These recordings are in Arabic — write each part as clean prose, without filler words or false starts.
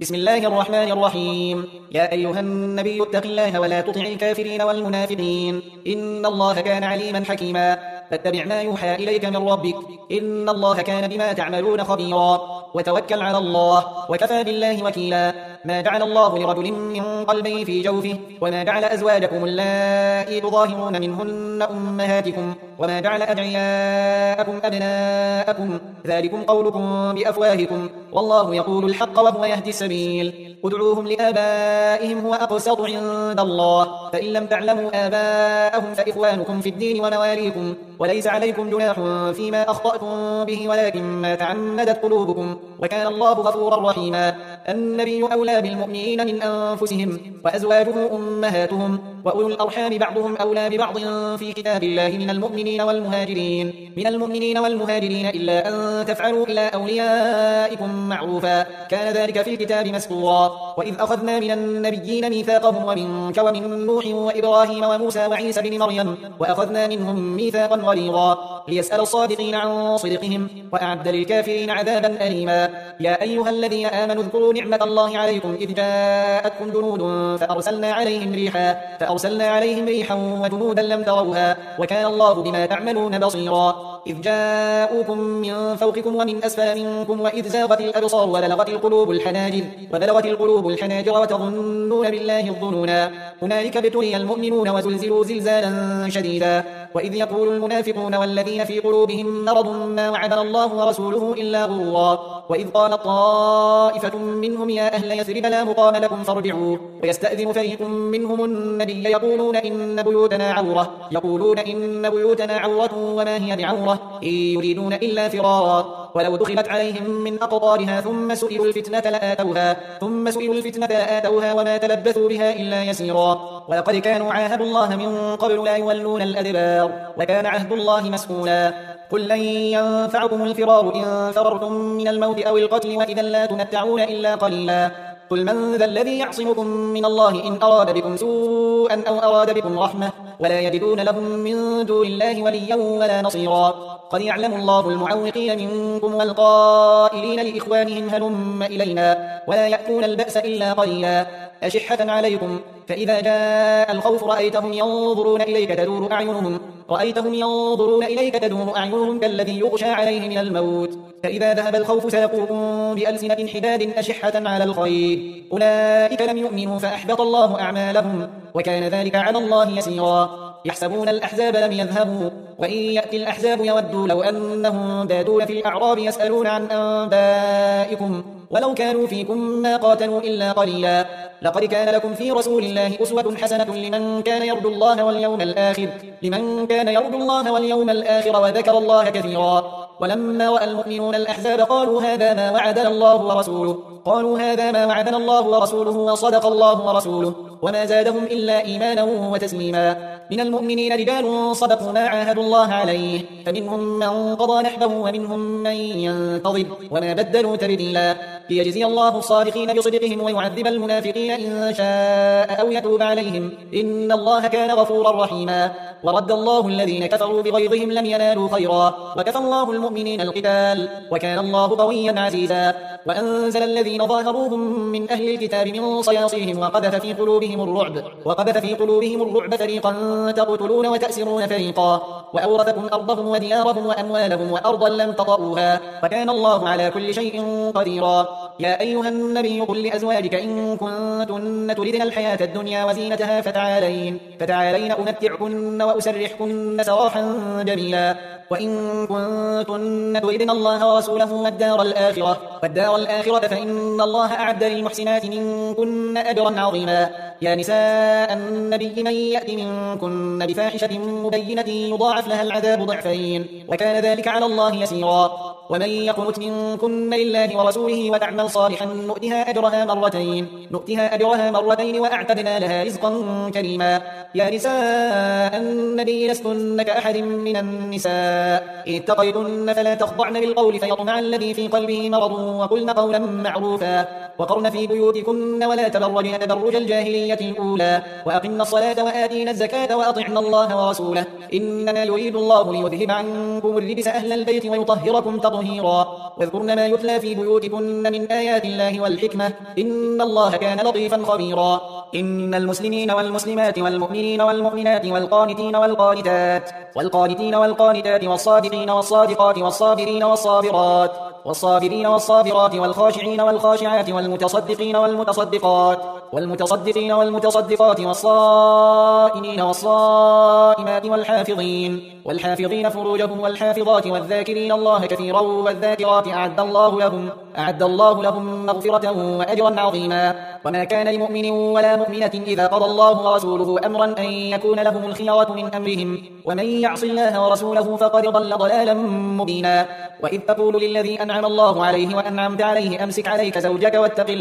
بسم الله الرحمن الرحيم. يا أيها النبي اتق الله ولا تطع الكافرين والمنافقين، إن الله كان عليما حكيما. فاتبع ما يوحى إليك من ربك، إن الله كان بما تعملون خبيرا. وتوكل على الله وكفى بالله وكيلا. ما جعل الله لرجل من قلبين في جوفه، وما جعل أزواجكم اللائي تظاهرون منهن أمهاتكم، وما جعل أدعياءكم أبناءكم، ذلكم قولكم بأفواهكم، والله يقول الحق وهو يهدي السبيل. ادعوهم لآبائهم هو أقسط عند الله، فإن لم تعلموا آباءهم فإخوانكم في الدين ومواليكم، وليس عليكم جناح فيما أخطأتم به ولكن ما تعمدت قلوبكم، وكان الله غفورا رحيما. النبي أولى بالمؤمنين من أنفسهم، وأزواجه أمهاتهم، وأولو الأرحام بعضهم أولى ببعض في كتاب الله من المؤمنين والمهاجرين إلا أن تفعلوا إلى أوليائكم معروفا، كان ذلك في الكتاب مسطورا. وإذ أخذنا من النبيين ميثاقهم ومنك ومن نوح وإبراهيم وموسى وعيسى بن مريم، وأخذنا منهم ميثاقا غليظا، ليسأل الصادقين عن صدقهم، وأعد للكافرين عذابا أليما. يا أيها الذين آمنوا اذكروا نعمة الله عليكم إذ جاءتكم جنود فأرسلنا عليهم ريحا وجنودا لم تروها، وكان الله بما تعملون بصيرا. إذ جاءوكم من فوقكم ومن أسفل منكم، وإذ زاغت الأبصار وبلغت القلوب الحناجر وتظنون بالله الظنونا. هنالك ابتلي المؤمنون وزلزلوا زلزالا شديدا. وإذ يقول المنافقون والذين في قلوبهم مرض ما وعدنا الله ورسوله إلا غرورا. وإذ قالت طائفة منهم يا أهل يثرب لا مقام لكم فارجعوا، ويستأذن فريق منهم النبي يقولون إن بيوتنا عورة وما هي بعورة إن يريدون إلا فرارا. ولو دخلت عليهم من أقطارها ثم سئلوا الفتنة لآتوها وما تلبثوا بها إلا يسيرا. ولقد كانوا عاهدوا الله من قبل لا يولون الأدبار، وكان عهد الله مسئولا. قل لن ينفعكم الفرار إن فررتم من الموت أو القتل، وإذا لا تمتعون إلا قليلا. قل من ذا الذي يعصمكم من الله إن أراد بكم سوءا أو أراد بكم رحمة، ولا يجدون لهم من دون الله وليا ولا نصيرا. قد يعلم الله المعوقين منكم والقائلين لإخوانهم هلم إلينا، ولا يأتون البأس إلا قليلا. أشحة عليكم، فإذا جاء الخوف رأيتهم ينظرون إليك تدور أعينهم كالذي يغشى عليه من الموت، فإذا ذهب الخوف سلقوكم بألسنة حداد أشحة على الخير، أولئك لم يؤمنوا فأحبط الله أعمالهم، وكان ذلك على الله يسيرا. يحسبون الأحزاب لم يذهبوا، وإن يأتي الأحزاب يودوا لو أنهم بادون في الأعراب يسألون عن أنبائكم، ولو كانوا فيكم ما قاتلوا إلا قليلا. لقد كان لكم في رسول الله أسوة حسنة لمن كان يرجو الله واليوم الآخر وذكر الله كثيرا. ولما رأى المؤمنون الأحزاب قالوا هذا ما وعدنا الله ورسوله وصدق الله ورسوله، وما زادهم إلا إيمانا وتسليما. من المؤمنين رجال صدقوا ما عاهدوا الله عليه، فمنهم من قضى نحبه ومنهم من ينتظر، وما بدلوا تبديلا. ليجزي الله الصادقين بصدقهم ويعذب المنافقين إن شاء أو يتوب عليهم، إن الله كان غفورا رحيما. ورد الله الذين كفروا بغيظهم لم ينالوا خيرا، وكفى الله المؤمنين القتال، وكان الله قويا عزيزا. وأنزل الذين ظاهروهم من أهل الكتاب من صياصيهم وقذف في قلوبهم الرعب فريقا تقتلون وتأسرون فريقا، وأورثكم أرضهم وديارهم وأموالهم وأرضا لم تطئوها، وكان الله على كل شيء قديرا. يا أيها النبي قل لأزواجك إن كنتن تردن الحياة الدنيا وزينتها فتعالين أمتعكن وأسرحكن سراحا جميلا. وإن كنتن تردن الله ورسوله والدار الآخرة فإن الله أعد للمحسنات منكن أجرا عظيما. يا نساء النبي من يأت منكن بفاحشة مبينة يضاعف لها العذاب ضعفين، وكان ذلك على الله يسيرا. ومن يقنت منكن لله ورسوله وتعمل صالحا نؤتها أجرها مرتين وأعتدنا لها رزقا كريما. يا نساء النبي لستن كأحد من النساء إن اتقيتن فلا تخضعن بالقول فيطمع الذي في قلبه مرض، وقلن قولا معروفا، وقرن في بيوتكن ولا تبرجن تبرج الجاهلية الأولى، وأقمن الصلاة وآتينا الزكاة وأطعن الله ورسوله، إنما يريد الله ليذهب عنكم الرجس أهل البيت ويطهركم تطهيرا. تطهيرا واذكرن ما يتلى في بيوتكن من آيات الله والحكمة إن الله كان لطيفا خبيرا إن المسلمين والمسلمات والمؤمنين والمؤمنات والقانتين والقانتات والصادقين والصادقات والصابرين والصابرات والخاشعين والخاشعات والمتصدقين والمتصدقات والصائمين والصائمات والحافظين فروجهم والحافظات والذاكرين الله كثيرا والذاكرات أعد الله لهم مغفرة وأجرا عظيما وما كان لمؤمن ولا مؤمنة إذا قضى الله ورسوله أمرا أن يكون لهم الخيرة من أمرهم ومن يعص الله ورسوله فقد ضل ضلالا مبينا وإذ تقول للذي أنعم الله عليه وأنعمت عليه أمسك عليك زوجك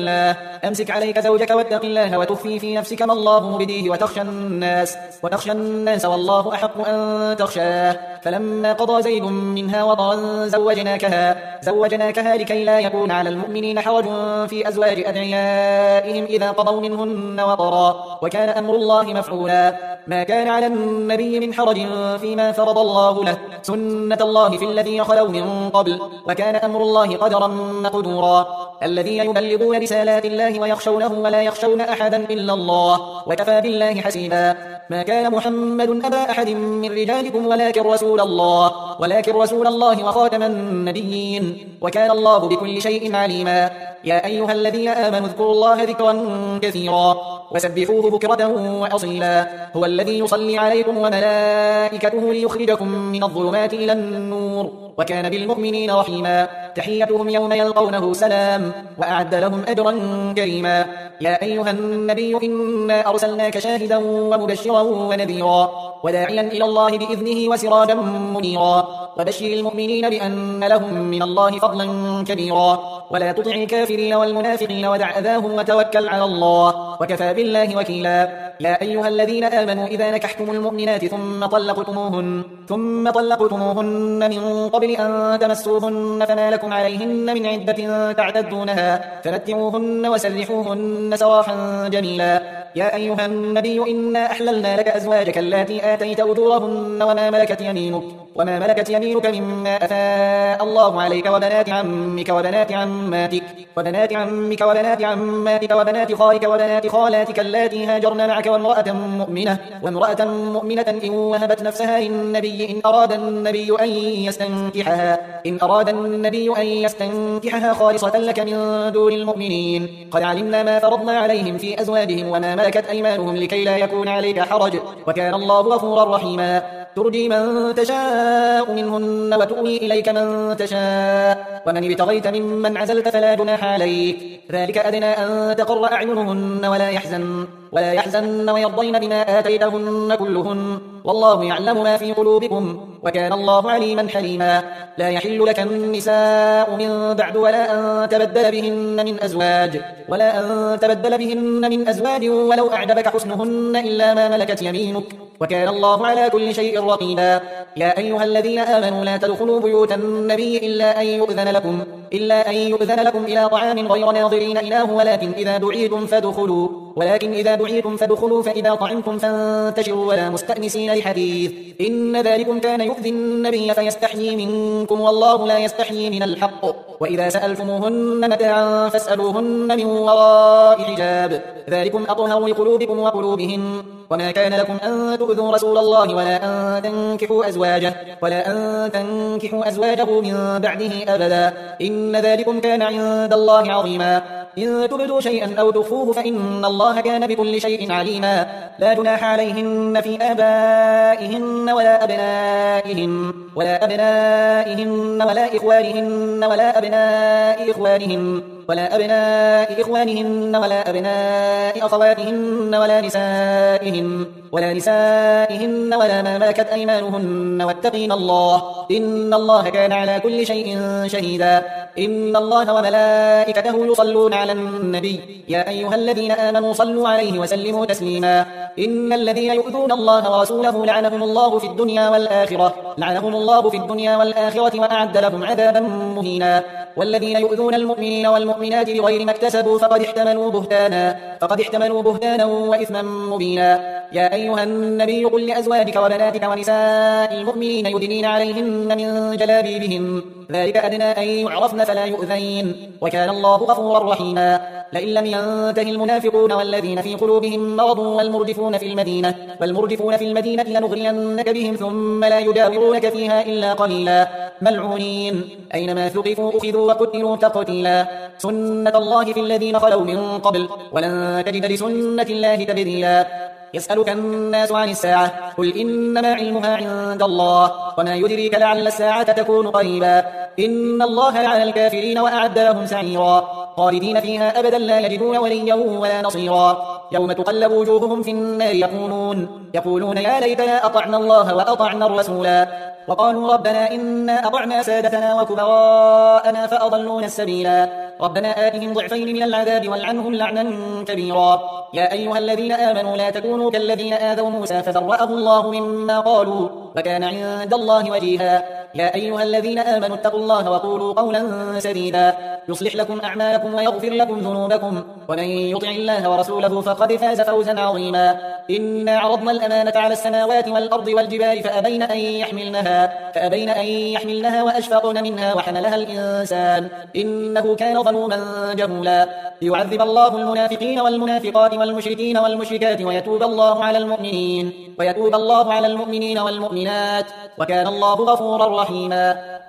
واتق الله وتخفي في نفسك ما الله مبديه وتخشى الناس والله أحق أن تخشاه فلما قضى زيد منها وطرا زوجناكها لكي لا يكون على المؤمنين حرج في أزواج أدعيائهم إذا قضوا منهن وطرا وكان أمر الله مفعولا ما كان على النبي من حرج فيما فرض الله له سنة الله في الذين خلوا من قبل وكان أمر الله قدرا مقدورا الذين يبلغون رسالات الله ويخشونه ولا يخشون أحدا إلا الله وكفى بالله حسيبا ما كان محمد أبا أحد من رجالكم ولكن رسول الله وخاتم النبيين وكان الله بكل شيء عليما يا أيها الذين آمنوا اذكروا الله ذكرا كثيرا وسبحوه بكرة وأصيلا هو الذي يصلي عليكم وملائكته ليخرجكم من الظلمات إلى النور وكان بالمؤمنين رحيما تحيتهم يوم يلقونه سلام وأعد لهم أجرا كريما يا أيها النبي إنا أرسلناك شاهدا ومبشرا ونذيرا وداعيا إلى الله بإذنه وسراجا منيرا وبشر المؤمنين بأن لهم من الله فضلا كبيرا ولا تطع الكافرين والمنافقين ودع أذاهم وتوكل على الله وكفى بالله وكيلا يا أيها الذين آمنوا إذا نكحتم المؤمنات ثم طلقتموهن من قبل أن تمسوهن فما لكم عليهن من عدة تعتدونها فمتعوهن وسرحوهن سراحا جميلا يا أيها النبي إنا أحللنا لك أزواجك اللاتي آتيت أجورهن وما ملكت يمينك مما أفاء الله عليك وبنات عمك وبنات عماتك وبنات خالك وبنات خالاتك اللاتي هاجرن معك وامرأة مؤمنة إن وهبت نفسها للنبي إن أراد النبي أن يستنكحها خالصة لك من دون المؤمنين قد علمنا ما فرضنا عليهم في أزواجهم وما ملكت أيمانهم لكي لا يكون عليك حرج وكان الله غفورا رحيما ترجي من تشاء منهن وتؤوي إليك من تشاء ومن ابتغيت ممن عزلت فلا جناح عليك ذلك أدنى أن تقر أعينهن ولا يحزن ويرضين بما آتيتهن كلهن والله يعلم ما في قلوبكم وكان الله عليما حليما لا يحل لك النساء من بعد ولا أن تبدل بهن من أزواج ولو أعجبك حسنهن إلا ما ملكت يمينك وكان الله على كل شيء رقيبا يا أيها الذين آمنوا لا تدخلوا بيوت النبي إلا أن يؤذن لكم إلى طعام غير ناظرين إناه ولكن إذا دعيتم فادخلوا فإذا طعمتم فانتشروا ولا مستأنسين لحديث إن ذلكم كان يؤذي النبي فيستحيي منكم والله لا يستحيي من الحق وإذا سألتموهن متاعا فاسألوهن من وراء حجاب ذلكم أطهر لقلوبكم وقلوبهن وما كان لكم أن تؤذوا رسول الله ولا أن تنكحوا أزواجه من بعده أبدا إن ذلكم كان عند الله عظيما إن تبدوا شيئا أو تخفوه فإن الله كان بكل شيء عليما لا جناح عليهن في آبائهن ولا أبنائهن ولا إخوانهن ولا أبناء إخوانهن ولا أبناء أخواتهن ولا نسائهن ولا ما ملكت أيمانهن واتقين الله إن الله كان على كل شيء شهيدا إن الله وملائكته يصلون على النبي يا أيها الذين آمنوا صلوا عليه وسلموا تسليما إن الذين يؤذون الله ورسوله لعنهم الله في الدنيا والآخرة وأعد لهم عذابا مهينا والذين يؤذون المؤمنين والمؤمنات بغير ما اكتسبوا فقد احتملوا بهتانا وإثما مبينا يا أيها النبي قل لأزواجك وبناتك ونساء المؤمنين يدنين عليهن من جلابيبهن ذلك أدنى أن يعرفن فلا يؤذين وكان الله غفورا رحيما لئن لم ينته المنافقون والذين في قلوبهم مرض والمرجفون في المدينة لنغرينك بهم ثم لا يجاورونك فيها إلا قليلا ملعونين أينما ثقفوا أخذوا وقتلوا تقتيلا سنة الله في الذين خلوا من قبل ولن تجد لسنة الله تبديلا يسألك الناس عن الساعة قل إنما علمها عند الله وما يدريك لعل الساعة تكون قريبا إن الله لعن الكافرين وأعد لهم سعيرا خالدين فيها أبدا لا يجدون وليا ولا نصيرا يوم تقلب وجوههم في النار يقولون يا ليتنا أطعنا الله وأطعنا الرسولا وقالوا ربنا إنا أطعنا سادتنا وكبراءنا فأضلونا السبيلا ربنا آتهم ضعفين من العذاب والعنهم لعنا كبيرا يا أيها الذين آمنوا لا تكونوا كالذين آذوا موسى فبرأه الله مما قالوا وكان عند الله وجيها يا أيها الذين آمنوا اتقوا الله وقولوا قولا سديدا يصلح لكم أعمالكم ويغفر لكم ذنوبكم ومن يطع الله ورسوله فقد فاز فوزا عظيما إنا عرضنا الأمانة على السماوات والأرض والجبال فأبين أن يحملنها وأشفقن منها وحملها الإنسان إنه كان ظلوما جهولا ليعذب الله المنافقين والمنافقات والمشركين والمشركات ويتوب الله على المؤمنين والمؤمنات وكان الله غفورا رحيما